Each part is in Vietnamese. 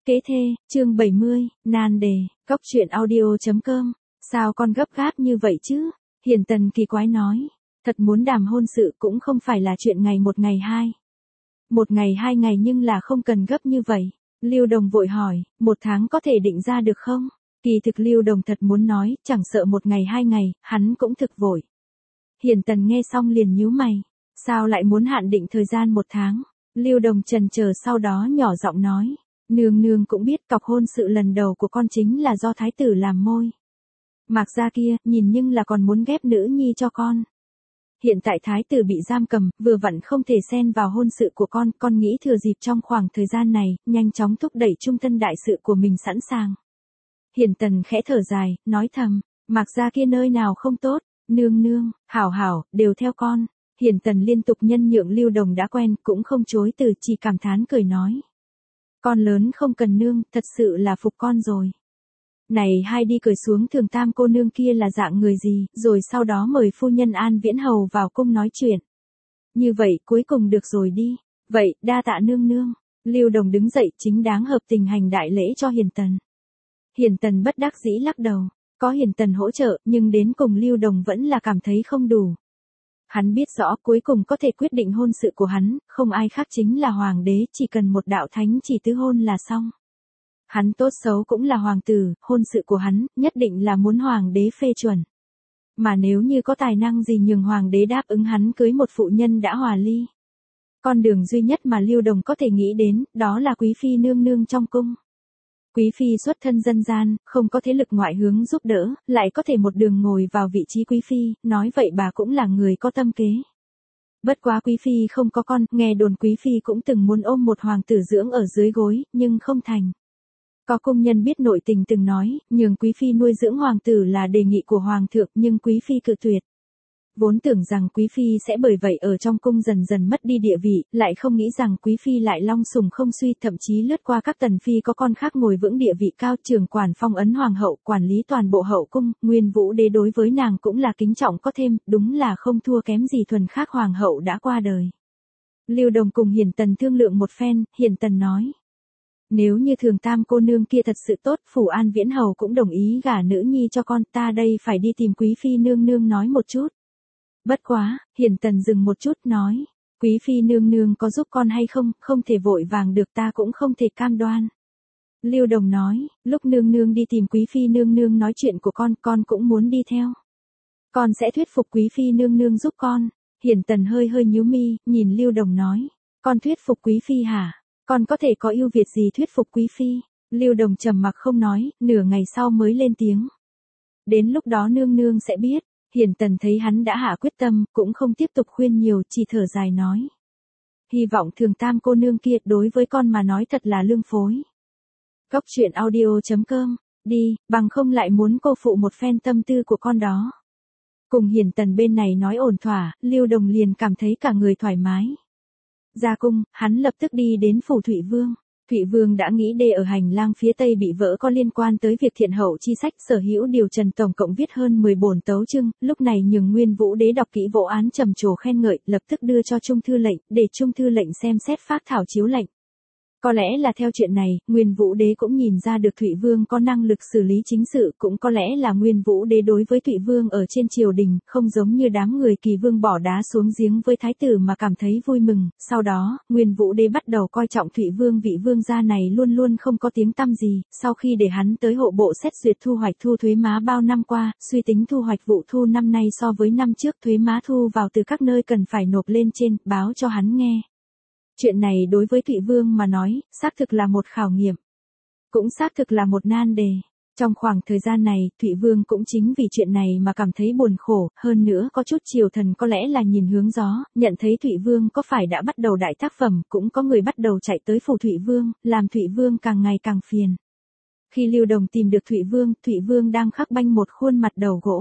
Kế thê, chương 70, nan đề, cóc truyện audio.com, sao con gấp gáp như vậy chứ? Hiền Tần kỳ quái nói, thật muốn đàm hôn sự cũng không phải là chuyện ngày một ngày hai. Một ngày hai ngày nhưng là không cần gấp như vậy. Lưu Đồng vội hỏi, 1 tháng có thể định ra được không? Kỳ thực Lưu Đồng thật muốn nói, chẳng sợ 1 ngày 2 ngày, hắn cũng thực vội. Hiền Tần nghe xong liền nhíu mày, sao lại muốn hạn định thời gian 1 tháng? Lưu Đồng chần chờ sau đó nhỏ giọng nói. Nương nương cũng biết cọc hôn sự lần đầu của con chính là do thái tử làm môi. Mạc gia kia, nhìn nhưng là còn muốn ghép nữ nhi cho con. Hiện tại thái tử bị giam cầm, vừa vặn không thể xen vào hôn sự của con nghĩ thừa dịp trong khoảng thời gian này, nhanh chóng thúc đẩy trung tân đại sự của mình sẵn sàng. Hiền Tần khẽ thở dài, nói thầm, Mạc gia kia nơi nào không tốt, nương nương, hảo hảo, đều theo con. Hiền Tần liên tục nhân nhượng Lưu Đồng đã quen, cũng không chối từ, chỉ cảm thán cười nói. Con lớn không cần nương, thật sự là phục con rồi. Này hai đi cười xuống Thường Tam cô nương kia là dạng người gì, rồi sau đó mời phu nhân An Viễn Hầu vào cung nói chuyện. Như vậy cuối cùng được rồi đi. Vậy, đa tạ nương nương. Lưu Đồng đứng dậy chính đáng hợp tình hành đại lễ cho Hiền Tần. Hiền Tần bất đắc dĩ lắc đầu. Có Hiền Tần hỗ trợ, nhưng đến cùng Lưu Đồng vẫn là cảm thấy không đủ. Hắn biết rõ cuối cùng có thể quyết định hôn sự của hắn, không ai khác chính là hoàng đế, chỉ cần một đạo thánh chỉ tứ hôn là xong. Hắn tốt xấu cũng là hoàng tử, hôn sự của hắn, nhất định là muốn hoàng đế phê chuẩn. Mà nếu như có tài năng gì nhường hoàng đế đáp ứng hắn cưới một phụ nhân đã hòa ly. Con đường duy nhất mà Lưu Đồng có thể nghĩ đến, đó là quý phi nương nương trong cung. Quý phi xuất thân dân gian, không có thế lực ngoại hướng giúp đỡ, lại có thể một đường ngồi vào vị trí quý phi, nói vậy bà cũng là người có tâm kế. Bất quá quý phi không có con, nghe đồn quý phi cũng từng muốn ôm một hoàng tử dưỡng ở dưới gối, nhưng không thành. Có công nhân biết nội tình từng nói, nhường quý phi nuôi dưỡng hoàng tử là đề nghị của hoàng thượng, nhưng quý phi cự tuyệt. Vốn tưởng rằng quý phi sẽ bởi vậy ở trong cung dần dần mất đi địa vị, lại không nghĩ rằng quý phi lại long sùng không suy, thậm chí lướt qua các tần phi có con khác ngồi vững địa vị cao, trưởng quản phong ấn hoàng hậu, quản lý toàn bộ hậu cung, Nguyên Vũ đế đối với nàng cũng là kính trọng có thêm, đúng là không thua kém gì thuần khác hoàng hậu đã qua đời. Lưu Đồng cùng Hiền Tần thương lượng một phen, Hiền Tần nói. Nếu như Thường Tam cô nương kia thật sự tốt, phủ An Viễn Hầu cũng đồng ý gả nữ nhi cho con, ta đây phải đi tìm quý phi nương nương nói một chút. Bất quá, Hiền Tần dừng một chút nói, quý phi nương nương có giúp con hay không, không thể vội vàng được, ta cũng không thể cam đoan. Lưu Đồng nói, lúc nương nương đi tìm quý phi nương nương nói chuyện của con cũng muốn đi theo. Con sẽ thuyết phục quý phi nương nương giúp con. Hiền Tần hơi hơi nhíu mi, nhìn Lưu Đồng nói, con thuyết phục quý phi hả? Con có thể có ưu việt gì thuyết phục quý phi? Lưu Đồng trầm mặc không nói, nửa ngày sau mới lên tiếng. Đến lúc đó nương nương sẽ biết. Hiền Tần thấy hắn đã hạ quyết tâm, cũng không tiếp tục khuyên nhiều, chỉ thở dài nói. Hy vọng Thường Tam cô nương kia đối với con mà nói thật là lương phối. Cóc truyện audio.com, đi, bằng không lại muốn cô phụ một phen tâm tư của con đó. Cùng Hiền Tần bên này nói ổn thỏa, Lưu Đồng liền cảm thấy cả người thoải mái. Ra cung, hắn lập tức đi đến phủ Thụy Vương. Thụy Vương đã nghĩ đề ở hành lang phía tây bị vỡ có liên quan tới việc thiện hậu chi sách, Sở Hữu điều trần tổng cộng viết hơn 10 bổn tấu chương, lúc này nhường Nguyên Vũ đế đọc kỹ vụ án trầm trồ khen ngợi, lập tức đưa cho Trung thư lệnh, để Trung thư lệnh xem xét phác thảo chiếu lệnh. Có lẽ là theo chuyện này, Nguyên Vũ đế cũng nhìn ra được Thụy Vương có năng lực xử lý chính sự, cũng có lẽ là Nguyên Vũ đế đối với Thụy Vương ở trên triều đình, không giống như đám người Kỳ Vương bỏ đá xuống giếng với thái tử mà cảm thấy vui mừng. Sau đó, Nguyên Vũ đế bắt đầu coi trọng Thụy Vương, vị vương gia này luôn luôn không có tiếng tăm gì, sau khi để hắn tới hộ bộ xét duyệt thu hoạch thu thuế má bao năm qua, suy tính thu hoạch vụ thu năm nay so với năm trước, thuế má thu vào từ các nơi cần phải nộp lên trên, báo cho hắn nghe. Chuyện này đối với Thụy Vương mà nói, xác thực là một khảo nghiệm. Cũng xác thực là một nan đề. Trong khoảng thời gian này, Thụy Vương cũng chính vì chuyện này mà cảm thấy buồn khổ, hơn nữa có chút triều thần có lẽ là nhìn hướng gió, nhận thấy Thụy Vương có phải đã bắt đầu đại tác phẩm, cũng có người bắt đầu chạy tới phủ Thụy Vương, làm Thụy Vương càng ngày càng phiền. Khi Lưu Đồng tìm được Thụy Vương đang khắc banh một khuôn mặt đầu gỗ.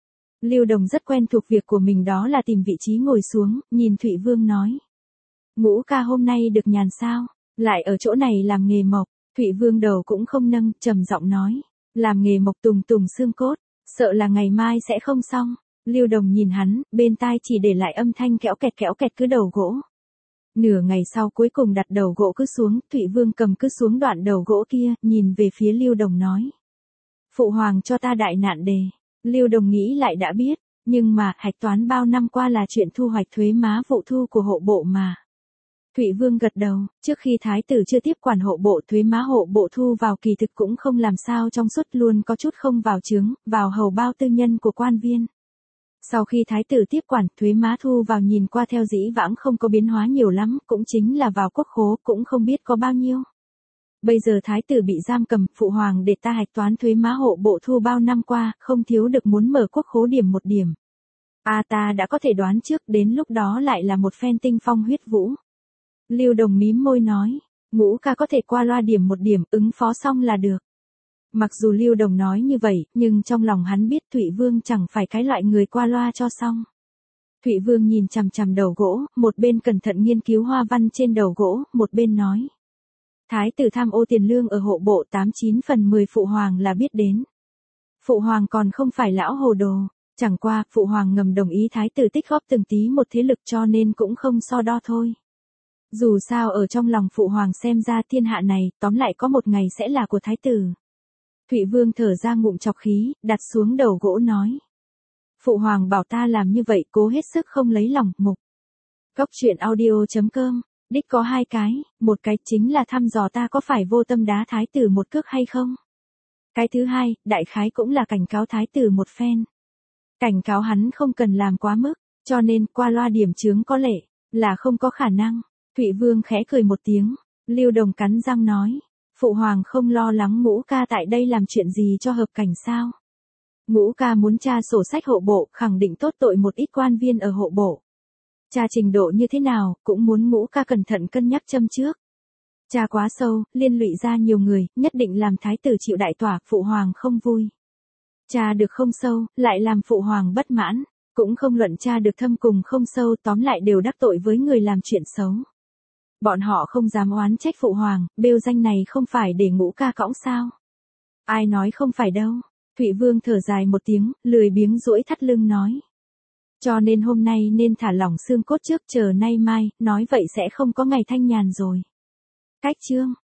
Lưu Đồng rất quen thuộc việc của mình, đó là tìm vị trí ngồi xuống, nhìn Thụy Vương nói. Ngũ ca hôm nay được nhàn sao, lại ở chỗ này làm nghề mộc. Thụy Vương đầu cũng không nâng, trầm giọng nói, làm nghề mộc tùng tùng xương cốt, sợ là ngày mai sẽ không xong. Lưu Đồng nhìn hắn, bên tai chỉ để lại âm thanh kéo kẹt cứ đầu gỗ. Nửa ngày sau cuối cùng đặt đầu gỗ cứ xuống, Thụy Vương cầm cứ xuống đoạn đầu gỗ kia, nhìn về phía Lưu Đồng nói. Phụ hoàng cho ta đại nạn đề. Lưu Đồng nghĩ lại đã biết, nhưng mà hạch toán bao năm qua là chuyện thu hoạch thuế má vụ thu của hộ bộ mà. Thụy Vương gật đầu, trước khi thái tử chưa tiếp quản hộ bộ, thuế má hộ bộ thu vào kỳ thực cũng không làm sao trong suốt, luôn có chút không vào trướng, vào hầu bao tư nhân của quan viên. Sau khi thái tử tiếp quản, thuế má thu vào nhìn qua theo dĩ vãng không có biến hóa nhiều lắm, cũng chính là vào quốc khố cũng không biết có bao nhiêu. Bây giờ thái tử bị giam cầm, phụ hoàng để ta hạch toán thuế má hộ bộ thu bao năm qua, không thiếu được muốn mở quốc khố điểm một điểm. Ta đã có thể đoán trước, đến lúc đó lại là một phen tinh phong huyết vũ. Lưu Đồng mím môi nói, Ngũ ca có thể qua loa điểm một điểm, ứng phó xong là được. Mặc dù Lưu Đồng nói như vậy, nhưng trong lòng hắn biết Thụy Vương chẳng phải cái loại người qua loa cho xong. Thụy Vương nhìn chằm chằm đầu gỗ, một bên cẩn thận nghiên cứu hoa văn trên đầu gỗ, một bên nói. Thái tử tham ô tiền lương ở hộ bộ 89 phần 10 phụ hoàng là biết đến. Phụ hoàng còn không phải lão hồ đồ, chẳng qua phụ hoàng ngầm đồng ý thái tử tích góp từng tí một thế lực cho nên cũng không so đo thôi. Dù sao ở trong lòng phụ hoàng xem ra thiên hạ này tóm lại có một ngày sẽ là của thái tử. Thụy Vương thở ra ngụm chọc khí, đặt xuống đầu gỗ nói. Phụ hoàng bảo ta làm như vậy, cố hết sức không lấy lòng. Mục Góc truyện audio.com. Đích có hai cái, một cái chính là thăm dò ta có phải vô tâm đá thái tử một cước hay không. Cái thứ hai, đại khái cũng là cảnh cáo thái tử một phen. Cảnh cáo hắn không cần làm quá mức, cho nên qua loa điểm chướng có lẽ là không có khả năng. Thụy Vương khẽ cười một tiếng, Lưu Đồng cắn răng nói. Phụ hoàng không lo lắng Ngũ ca tại đây làm chuyện gì cho hợp cảnh sao? Ngũ ca muốn tra sổ sách hộ bộ, khẳng định tốt tội một ít quan viên ở hộ bộ. Tra trình độ như thế nào, cũng muốn Ngũ ca cẩn thận cân nhắc châm trước. Tra quá sâu, liên lụy ra nhiều người, nhất định làm thái tử chịu đại tỏa, phụ hoàng không vui. Tra được không sâu, lại làm phụ hoàng bất mãn, cũng không luận tra được thâm cùng không sâu, tóm lại đều đắc tội với người làm chuyện xấu. Bọn họ không dám oán trách phụ hoàng, bêu danh này không phải để Ngũ ca cõng sao? Ai nói không phải đâu. Thụy Vương thở dài một tiếng, lười biếng duỗi thắt lưng nói. Cho nên hôm nay nên thả lỏng xương cốt trước, chờ nay mai, nói vậy sẽ không có ngày thanh nhàn rồi. Cách chương